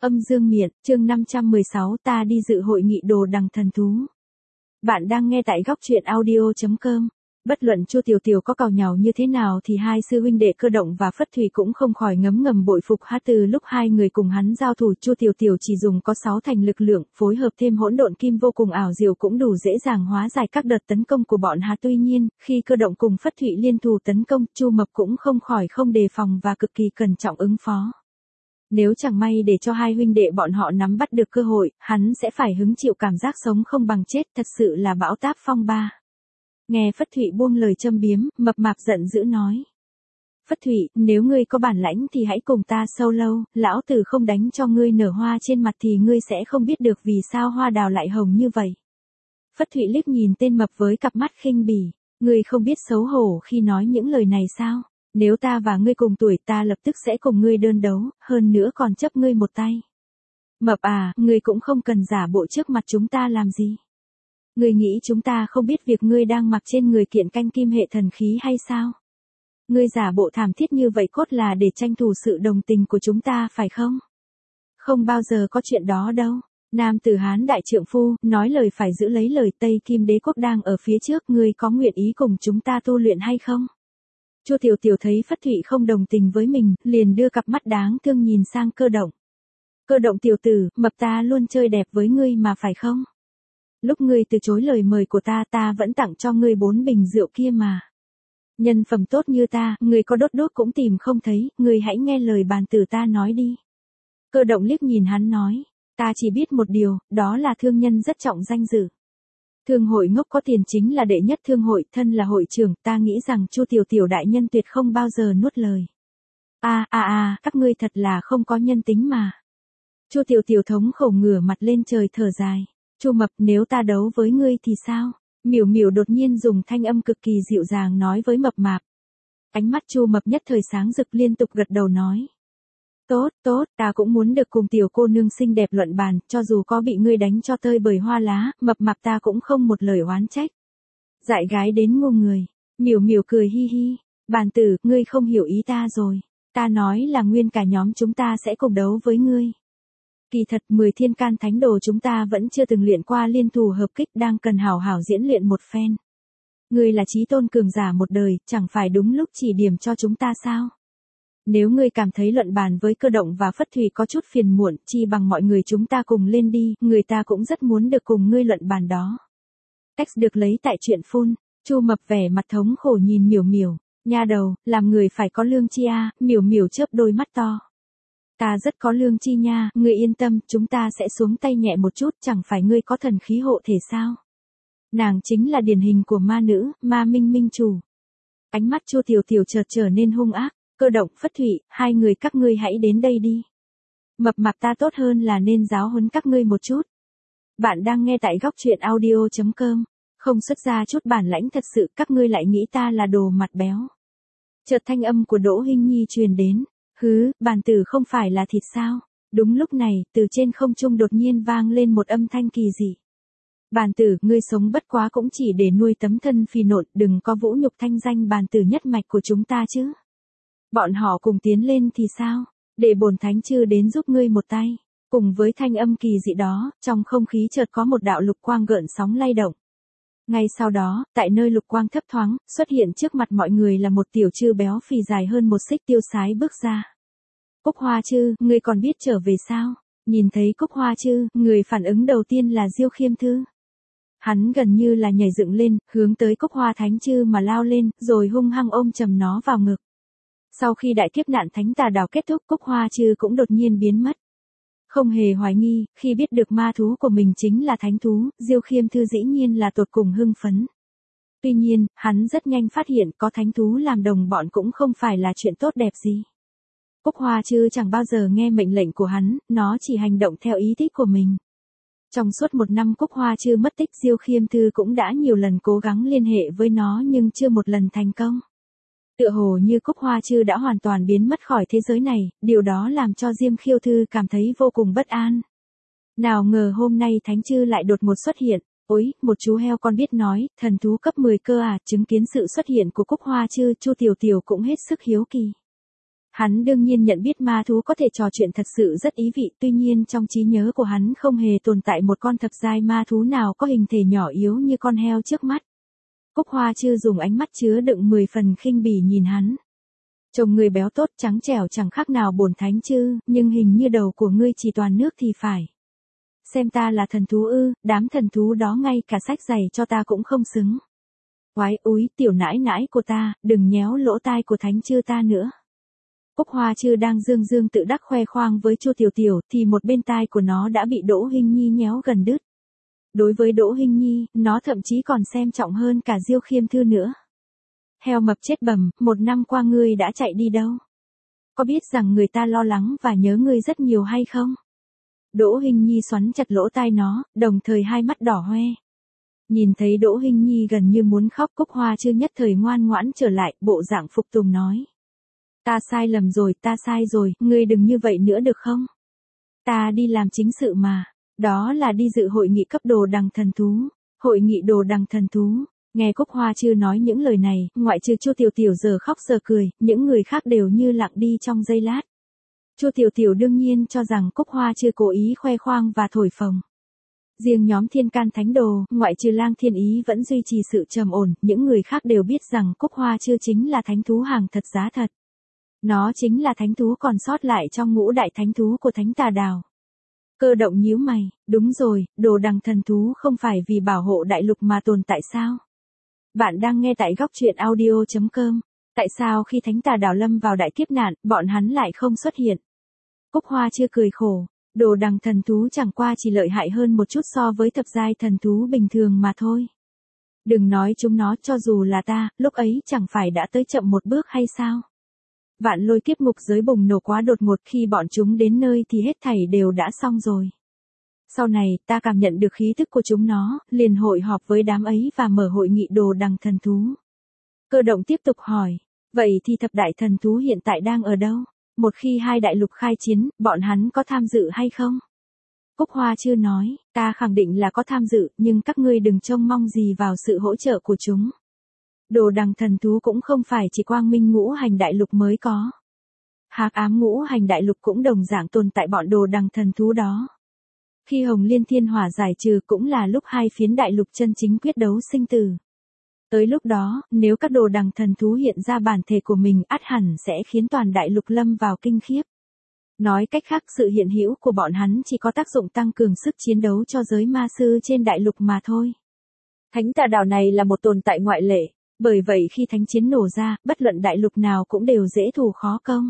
Âm dương miện, chương 516 ta đi dự hội nghị đồ đằng thần thú. Bạn đang nghe tại góc truyện audio.com. Bất luận Chu Tiểu Tiểu có càu nhàu như thế nào thì hai sư huynh đệ Cơ Động và Phất Thủy cũng không khỏi ngấm ngầm bội phục hắn. Từ lúc hai người cùng hắn giao thủ, Chu Tiểu Tiểu chỉ dùng có 6 thành lực lượng, phối hợp thêm hỗn độn kim vô cùng ảo diệu cũng đủ dễ dàng hóa giải các đợt tấn công của bọn hắn. Tuy nhiên, khi Cơ Động cùng Phất Thủy liên thủ tấn công, Chu Mập cũng không khỏi không đề phòng và cực kỳ cẩn trọng ứng phó. Nếu chẳng may để cho hai huynh đệ bọn họ nắm bắt được cơ hội, hắn sẽ phải hứng chịu cảm giác sống không bằng chết, thật sự là bão táp phong ba. Nghe Phất Thụy buông lời châm biếm, Mập Mạp giận dữ nói. Phất Thụy, nếu ngươi có bản lãnh thì hãy cùng ta solo, lão tử không đánh cho ngươi nở hoa trên mặt thì ngươi sẽ không biết được vì sao hoa đào lại hồng như vậy. Phất Thụy liếc nhìn tên Mập với cặp mắt khinh bỉ, ngươi không biết xấu hổ khi nói những lời này sao? Nếu ta và ngươi cùng tuổi ta lập tức sẽ cùng ngươi đơn đấu, hơn nữa còn chấp ngươi một tay. Mập à, ngươi cũng không cần giả bộ trước mặt chúng ta làm gì. Ngươi nghĩ chúng ta không biết việc ngươi đang mặc trên người kiện canh kim hệ thần khí hay sao? Ngươi giả bộ thảm thiết như vậy cốt là để tranh thủ sự đồng tình của chúng ta phải không? Không bao giờ có chuyện đó đâu. Nam tử Hán đại trượng phu, nói lời phải giữ lấy lời. Tây Kim Đế quốc đang ở phía trước, ngươi có nguyện ý cùng chúng ta tu luyện hay không? Chu Tiểu Tiểu thấy Phất Thụy không đồng tình với mình, liền đưa cặp mắt đáng thương nhìn sang Cơ Động. Cơ Động tiểu tử, Mập ta luôn chơi đẹp với ngươi mà phải không? Lúc ngươi từ chối lời mời của ta, ta vẫn tặng cho ngươi 4 bình rượu kia mà. Nhân phẩm tốt như ta, ngươi có đốt đốt cũng tìm không thấy, ngươi hãy nghe lời bàn tử ta nói đi. Cơ Động liếc nhìn hắn nói, ta chỉ biết một điều, đó là thương nhân rất trọng danh dự. Thương hội ngốc có tiền chính là đệ nhất thương hội, thân là hội trưởng, ta nghĩ rằng Chu Tiểu Tiểu đại nhân tuyệt không bao giờ nuốt lời. Các ngươi thật là không có nhân tính mà. Chu Tiểu Tiểu thống khổ ngửa mặt lên trời thở dài. Chu Mập, nếu ta đấu với ngươi thì sao? Miểu Miểu đột nhiên dùng thanh âm cực kỳ dịu dàng nói với Mập Mạp. Ánh mắt Chu Mập nhất thời sáng rực liên tục gật đầu nói. Tốt, ta cũng muốn được cùng tiểu cô nương xinh đẹp luận bàn, cho dù có bị ngươi đánh cho tơi bời hoa lá, Mập Mạp ta cũng không một lời oán trách. Dại gái đến ngu người. Miểu Miểu cười hi hi. Bàn tử, ngươi không hiểu ý ta rồi. Ta nói là nguyên cả nhóm chúng ta sẽ cùng đấu với ngươi. Kỳ thật 10 thiên can thánh đồ chúng ta vẫn chưa từng luyện qua liên thủ hợp kích, đang cần hảo hảo diễn luyện một phen. Ngươi là chí tôn cường giả một đời, chẳng phải đúng lúc chỉ điểm cho chúng ta sao? Nếu ngươi cảm thấy luận bàn với Cơ Động và Phất Thủy có chút phiền muộn, chi bằng mọi người chúng ta cùng lên đi, người ta cũng rất muốn được cùng ngươi luận bàn đó. Text được lấy tại truyện phun. Chu Mập vẻ mặt thống khổ nhìn Miểu Miểu, nha đầu, làm người phải có lương chi a. Miểu Miểu chớp đôi mắt to. Ta rất có lương chi nha, ngươi yên tâm, chúng ta sẽ xuống tay nhẹ một chút, chẳng phải ngươi có thần khí hộ thể sao? Nàng chính là điển hình của ma nữ, ma minh minh chủ. Ánh mắt Chu Tiểu Tiểu chợt trở nên hung ác. Cơ Động, Phất Thụy, hai người các ngươi hãy đến đây đi. Mập Mạp ta tốt hơn là nên giáo huấn các ngươi một chút. Bạn đang nghe tại góc truyện audio.com. Không xuất ra chút bản lãnh thật sự, các ngươi lại nghĩ ta là đồ mặt béo. Chợt thanh âm của Đỗ Hinh Nhi truyền đến. Hứ, bàn tử không phải là thịt sao? Đúng lúc này, từ trên không trung đột nhiên vang lên một âm thanh kỳ dị. Bàn tử, ngươi sống bất quá cũng chỉ để nuôi tấm thân phì nộn, đừng có vũ nhục thanh danh bàn tử nhất mạch của chúng ta chứ. Bọn họ cùng tiến lên thì sao? Để bổn thánh chư đến giúp ngươi một tay. Cùng với thanh âm kỳ dị đó, trong không khí chợt có một đạo lục quang gợn sóng lay động. Ngay sau đó, tại nơi lục quang thấp thoáng, xuất hiện trước mặt mọi người là một tiểu chư béo phì dài hơn một xích tiêu sái bước ra. Cúc Hoa Chư, ngươi còn biết trở về sao? Nhìn thấy Cúc Hoa Chư, người phản ứng đầu tiên là Diêu Khiêm Thư. Hắn gần như là nhảy dựng lên, hướng tới Cúc Hoa Thánh Chư mà lao lên, rồi hung hăng ôm chầm nó vào ngực. Sau khi đại kiếp nạn thánh tà đảo kết thúc, Cúc Hoa Chư cũng đột nhiên biến mất. Không hề hoài nghi, khi biết được ma thú của mình chính là thánh thú, Diêu Khiêm Thư dĩ nhiên là tột cùng hưng phấn. Tuy nhiên, hắn rất nhanh phát hiện có thánh thú làm đồng bọn cũng không phải là chuyện tốt đẹp gì. Cúc Hoa Chư chẳng bao giờ nghe mệnh lệnh của hắn, nó chỉ hành động theo ý thích của mình. Trong suốt 1 năm Cúc Hoa Chư mất tích, Diêu Khiêm Thư cũng đã nhiều lần cố gắng liên hệ với nó nhưng chưa một lần thành công. Tựa hồ như Cúc Hoa Chư đã hoàn toàn biến mất khỏi thế giới này, điều đó làm cho Diêm Khiêu Thư cảm thấy vô cùng bất an. Nào ngờ hôm nay Thánh Chư lại đột ngột xuất hiện. Ôi, một chú heo con biết nói, thần thú cấp 10 cơ à? Chứng kiến sự xuất hiện của Cúc Hoa Chư, Chu Tiểu Tiểu cũng hết sức hiếu kỳ. Hắn đương nhiên nhận biết ma thú có thể trò chuyện thật sự rất ý vị, tuy nhiên trong trí nhớ của hắn không hề tồn tại một con thập giai ma thú nào có hình thể nhỏ yếu như con heo trước mắt. Cúc Hoa Chư dùng ánh mắt chứa đựng 10 phần khinh bỉ nhìn hắn. Trông người béo tốt trắng trẻo chẳng khác nào bổn thánh chư, nhưng hình như đầu của ngươi chỉ toàn nước thì phải. Xem ta là thần thú ư, đám thần thú đó ngay cả sách giày cho ta cũng không xứng. Oái úi, tiểu nãi nãi của ta, đừng nhéo lỗ tai của thánh chư ta nữa. Cúc Hoa Chư đang dương dương tự đắc khoe khoang với Chu Tiểu Tiểu thì một bên tai của nó đã bị Đỗ Hinh Nhi nhéo gần đứt. Đối với Đỗ Hinh Nhi, nó thậm chí còn xem trọng hơn cả Diêu Khiêm Thư nữa. Heo mập chết bầm, 1 năm qua ngươi đã chạy đi đâu? Có biết rằng người ta lo lắng và nhớ ngươi rất nhiều hay không? Đỗ Hinh Nhi xoắn chặt lỗ tai nó, đồng thời hai mắt đỏ hoe. Nhìn thấy Đỗ Hinh Nhi gần như muốn khóc, Cúc Hoa Chư nhất thời ngoan ngoãn trở lại, bộ dạng phục tùng nói. Ta sai lầm rồi, ta sai rồi, ngươi đừng như vậy nữa được không? Ta đi làm chính sự mà. Đó là đi dự hội nghị cấp đồ đằng thần thú. Hội nghị đồ đằng thần thú. Nghe Cúc Hoa Chư nói những lời này, ngoại trừ Chu Tiểu Tiểu giờ khóc giờ cười, những người khác đều như lặng đi trong giây lát. Chu Tiểu Tiểu đương nhiên cho rằng Cúc Hoa Chư cố ý khoe khoang và thổi phồng. Riêng nhóm Thiên Can Thánh Đồ, ngoại trừ Lang Thiên Ý vẫn duy trì sự trầm ổn, những người khác đều biết rằng Cúc Hoa Chư chính là thánh thú hàng thật giá thật. Nó chính là thánh thú còn sót lại trong ngũ đại thánh thú của Thánh Tà Đào. Cơ Động nhíu mày, đúng rồi, đồ đằng thần thú không phải vì bảo hộ đại lục mà tồn tại sao? Bạn đang nghe tại góc truyện audio.com. Tại sao khi Thánh Tà Đào lâm vào đại kiếp nạn, bọn hắn lại không xuất hiện? Cúc Hoa chưa cười khổ, đồ đằng thần thú chẳng qua chỉ lợi hại hơn một chút so với thập giai thần thú bình thường mà thôi. Đừng nói chúng nó, cho dù là ta, lúc ấy chẳng phải đã tới chậm một bước hay sao? Vạn Lôi kiếp ngục giới bùng nổ quá đột ngột, khi bọn chúng đến nơi thì hết thảy đều đã xong rồi. Sau này, ta cảm nhận được khí tức của chúng nó, liền hội họp với đám ấy và mở hội nghị đồ đằng thần thú. Cơ Động tiếp tục hỏi, vậy thì thập đại thần thú hiện tại đang ở đâu? Một khi hai đại lục khai chiến, bọn hắn có tham dự hay không? Cúc Hoa chưa nói, ta khẳng định là có tham dự, nhưng các ngươi đừng trông mong gì vào sự hỗ trợ của chúng. Đồ đằng thần thú cũng không phải chỉ quang minh ngũ hành đại lục mới có. Hắc ám ngũ hành đại lục cũng đồng dạng tồn tại bọn đồ đằng thần thú đó. Khi Hồng Liên Thiên Hỏa giải trừ cũng là lúc hai phiến đại lục chân chính quyết đấu sinh tử. Tới lúc đó, nếu các đồ đằng thần thú hiện ra bản thể của mình, ắt hẳn sẽ khiến toàn đại lục lâm vào kinh khiếp. Nói cách khác, sự hiện hữu của bọn hắn chỉ có tác dụng tăng cường sức chiến đấu cho giới ma sư trên đại lục mà thôi. Thánh Tà Đào này là một tồn tại ngoại lệ, bởi vậy khi thánh chiến nổ ra, bất luận đại lục nào cũng đều dễ thủ khó công.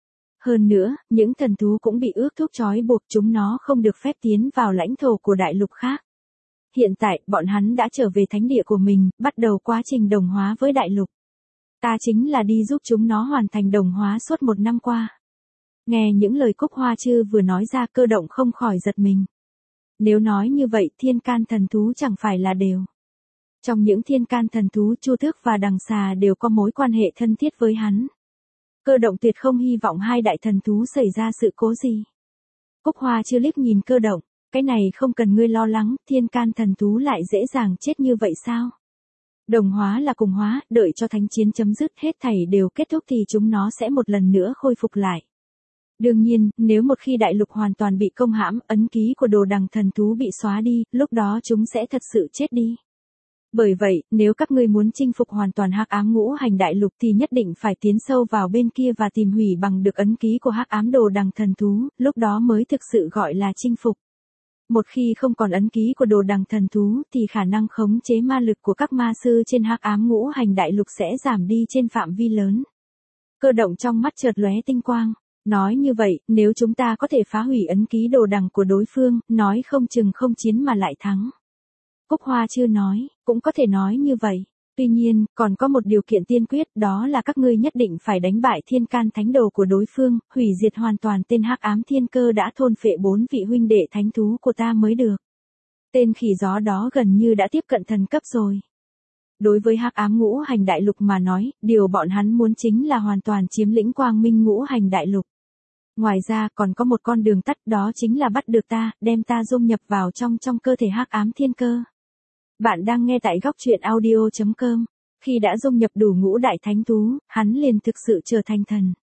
Hơn nữa, những thần thú cũng bị ước thúc trói buộc, chúng nó không được phép tiến vào lãnh thổ của đại lục khác. Hiện tại, bọn hắn đã trở về thánh địa của mình, bắt đầu quá trình đồng hóa với đại lục. Ta chính là đi giúp chúng nó hoàn thành đồng hóa suốt 1 năm qua. Nghe những lời Cúc Hoa Chư vừa nói ra, Cơ Động không khỏi giật mình. Nếu nói như vậy, thiên can thần thú chẳng phải là đều. Trong những thiên can thần thú, Chu Tước và Đằng Xà đều có mối quan hệ thân thiết với hắn. Cơ Động tuyệt không hy vọng hai đại thần thú xảy ra sự cố gì. Cúc Hoa Chư liếc nhìn Cơ Động, cái này không cần ngươi lo lắng, thiên can thần thú lại dễ dàng chết như vậy sao? Đồng hóa là cùng hóa, đợi cho thánh chiến chấm dứt hết thảy đều kết thúc thì chúng nó sẽ một lần nữa khôi phục lại. Đương nhiên, nếu một khi đại lục hoàn toàn bị công hãm, ấn ký của đồ đằng thần thú bị xóa đi, lúc đó chúng sẽ thật sự chết đi. Bởi vậy, nếu các ngươi muốn chinh phục hoàn toàn hắc ám ngũ hành đại lục thì nhất định phải tiến sâu vào bên kia và tìm hủy bằng được ấn ký của hắc ám đồ đằng thần thú, lúc đó mới thực sự gọi là chinh phục. Một khi không còn ấn ký của đồ đằng thần thú thì khả năng khống chế ma lực của các ma sư trên hắc ám ngũ hành đại lục sẽ giảm đi trên phạm vi lớn. Cơ Động trong mắt chợt lóe tinh quang. Nói như vậy, nếu chúng ta có thể phá hủy ấn ký đồ đằng của đối phương, nói không chừng không chiến mà lại thắng. Cúc Hoa chưa nói, cũng có thể nói như vậy. Tuy nhiên, còn có một điều kiện tiên quyết, đó là các ngươi nhất định phải đánh bại thiên can thánh đồ của đối phương, hủy diệt hoàn toàn tên hắc ám thiên cơ đã thôn phệ 4 vị huynh đệ thánh thú của ta mới được. Tên khỉ gió đó gần như đã tiếp cận thần cấp rồi. Đối với hắc ám ngũ hành đại lục mà nói, điều bọn hắn muốn chính là hoàn toàn chiếm lĩnh quang minh ngũ hành đại lục. Ngoài ra còn có một con đường tắt, đó chính là bắt được ta, đem ta dung nhập vào trong cơ thể hắc ám thiên cơ. Bạn đang nghe tại góc truyện audio.com. Khi đã dung nhập đủ ngũ đại thánh thú, hắn liền thực sự trở thành thần.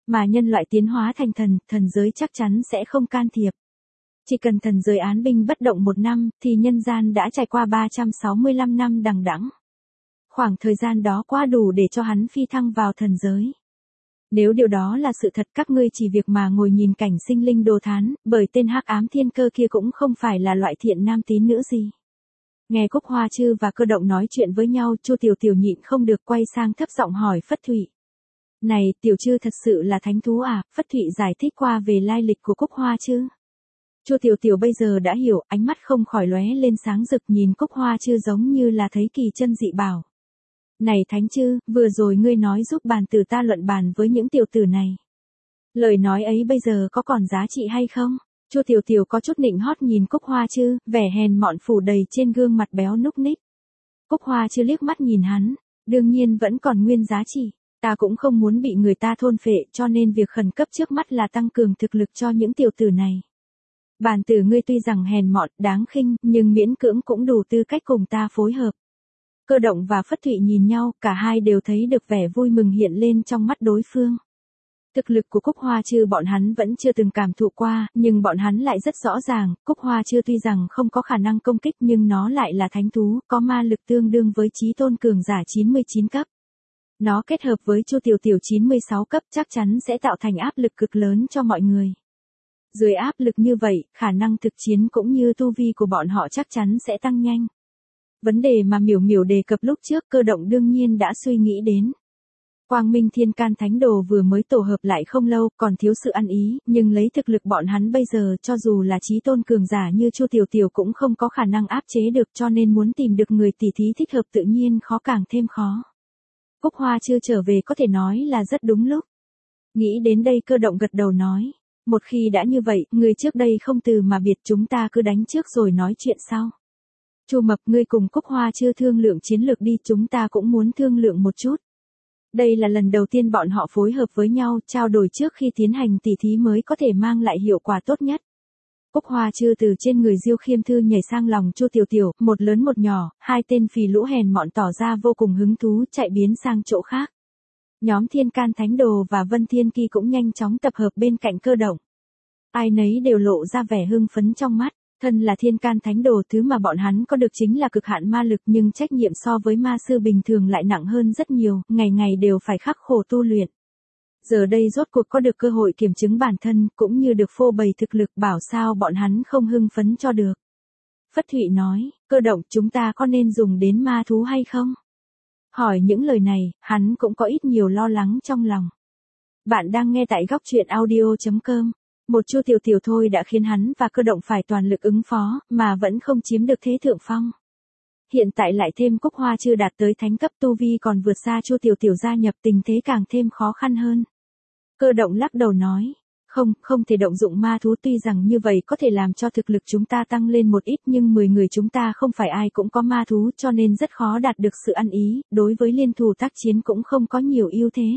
Mà nhân loại tiến hóa thành thần, thần giới chắc chắn sẽ không can thiệp. Chỉ cần thần giới án binh bất động 1 năm, thì nhân gian đã trải qua 365 năm đằng đẵng. Khoảng thời gian đó quá đủ để cho hắn phi thăng vào thần giới. Nếu điều đó là sự thật, các ngươi chỉ việc mà ngồi nhìn cảnh sinh linh đồ thán, bởi tên hắc ám thiên cơ kia cũng không phải là loại thiện nam tín nữ gì. Nghe Cúc Hoa Chư và Cơ Động nói chuyện với nhau, Chu Tiểu Tiểu nhịn không được quay sang thấp giọng hỏi Phất Thụy. Này, Tiểu Chư thật sự là thánh thú à? Phất Thụy giải thích qua về lai lịch của Cúc Hoa Chư. Chu Tiểu Tiểu bây giờ đã hiểu, ánh mắt không khỏi lóe lên sáng rực, nhìn Cúc Hoa Chư giống như là thấy kỳ chân dị bảo. Này Thánh Chư, vừa rồi ngươi nói giúp bàn tử ta luận bàn với những tiểu tử này. Lời nói ấy bây giờ có còn giá trị hay không? Chu Tiểu Tiểu có chút nịnh hót nhìn Cúc Hoa Chư, vẻ hèn mọn phủ đầy trên gương mặt béo núc ních. Cúc Hoa Chư liếc mắt nhìn hắn, đương nhiên vẫn còn nguyên giá trị. Ta cũng không muốn bị người ta thôn phệ, cho nên việc khẩn cấp trước mắt là tăng cường thực lực cho những tiểu tử này. Bàn tử ngươi tuy rằng hèn mọn, đáng khinh, nhưng miễn cưỡng cũng đủ tư cách cùng ta phối hợp. Cơ Động và Phất Thụy nhìn nhau, cả hai đều thấy được vẻ vui mừng hiện lên trong mắt đối phương. Thực lực của Cúc Hoa Chư bọn hắn vẫn chưa từng cảm thụ qua, nhưng bọn hắn lại rất rõ ràng, Cúc Hoa Chư tuy rằng không có khả năng công kích nhưng nó lại là thánh thú, có ma lực tương đương với chí tôn cường giả 99 cấp. Nó kết hợp với Chu Tiểu Tiểu 96 cấp chắc chắn sẽ tạo thành áp lực cực lớn cho mọi người. Dưới áp lực như vậy, khả năng thực chiến cũng như tu vi của bọn họ chắc chắn sẽ tăng nhanh. Vấn đề mà Miểu Miểu đề cập lúc trước, Cơ Động đương nhiên đã suy nghĩ đến. Quang Minh Thiên Can Thánh Đồ vừa mới tổ hợp lại không lâu, còn thiếu sự ăn ý, nhưng lấy thực lực bọn hắn bây giờ cho dù là chí tôn cường giả như Chu Tiểu Tiểu cũng không có khả năng áp chế được, cho nên muốn tìm được người tỷ thí thích hợp tự nhiên khó càng thêm khó. Cúc Hoa chưa trở về có thể nói là rất đúng lúc. Nghĩ đến đây Cơ Động gật đầu nói. Một khi đã như vậy, người trước đây không từ mà biệt, chúng ta cứ đánh trước rồi nói chuyện sau. Chu Mập, ngươi cùng Cúc Hoa chưa thương lượng chiến lược đi, chúng ta cũng muốn thương lượng một chút. Đây là lần đầu tiên bọn họ phối hợp với nhau, trao đổi trước khi tiến hành tỉ thí mới có thể mang lại hiệu quả tốt nhất. Cúc Hoa Chư từ trên người Diêu Khiêm Thư nhảy sang lòng Chu Tiểu Tiểu, một lớn một nhỏ, hai tên phì lũ hèn mọn tỏ ra vô cùng hứng thú, chạy biến sang chỗ khác. Nhóm Thiên Can Thánh Đồ và Vân Thiên Ki cũng nhanh chóng tập hợp bên cạnh Cơ Động. Ai nấy đều lộ ra vẻ hưng phấn trong mắt. Thân là Thiên Can Thánh Đồ, thứ mà bọn hắn có được chính là cực hạn ma lực, nhưng trách nhiệm so với ma sư bình thường lại nặng hơn rất nhiều, ngày ngày đều phải khắc khổ tu luyện. Giờ đây rốt cuộc có được cơ hội kiểm chứng bản thân, cũng như được phô bày thực lực, bảo sao bọn hắn không hưng phấn cho được. Phất Thụy nói, Cơ Động, chúng ta có nên dùng đến ma thú hay không? Hỏi những lời này, hắn cũng có ít nhiều lo lắng trong lòng. Bạn đang nghe tại góc truyện audio.com. Một Chu Tiểu Tiểu thôi đã khiến hắn và Cơ Động phải toàn lực ứng phó, mà vẫn không chiếm được thế thượng phong. Hiện tại lại thêm Cúc Hoa chưa đạt tới thánh cấp, tu vi còn vượt xa Chu Tiểu Tiểu, gia nhập tình thế càng thêm khó khăn hơn. Cơ Động lắc đầu nói, không thể động dụng ma thú, tuy rằng như vậy có thể làm cho thực lực chúng ta tăng lên một ít, nhưng 10 người chúng ta không phải ai cũng có ma thú, cho nên rất khó đạt được sự ăn ý, đối với liên thủ tác chiến cũng không có nhiều ưu thế.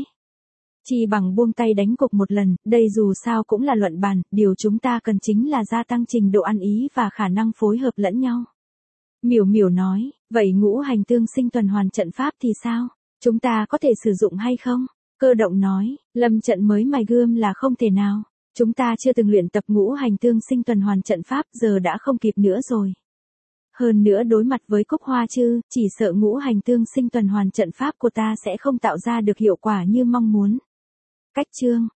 Chỉ bằng buông tay đánh cục một lần, đây dù sao cũng là luận bàn, điều chúng ta cần chính là gia tăng trình độ ăn ý và khả năng phối hợp lẫn nhau. Miểu Miểu nói, vậy ngũ hành tương sinh tuần hoàn trận pháp thì sao? Chúng ta có thể sử dụng hay không? Cơ Động nói, lâm trận mới mài gươm là không thể nào. Chúng ta chưa từng luyện tập ngũ hành tương sinh tuần hoàn trận pháp, giờ đã không kịp nữa rồi. Hơn nữa đối mặt với Cúc Hoa Chư, chỉ sợ ngũ hành tương sinh tuần hoàn trận pháp của ta sẽ không tạo ra được hiệu quả như mong muốn. Cách chương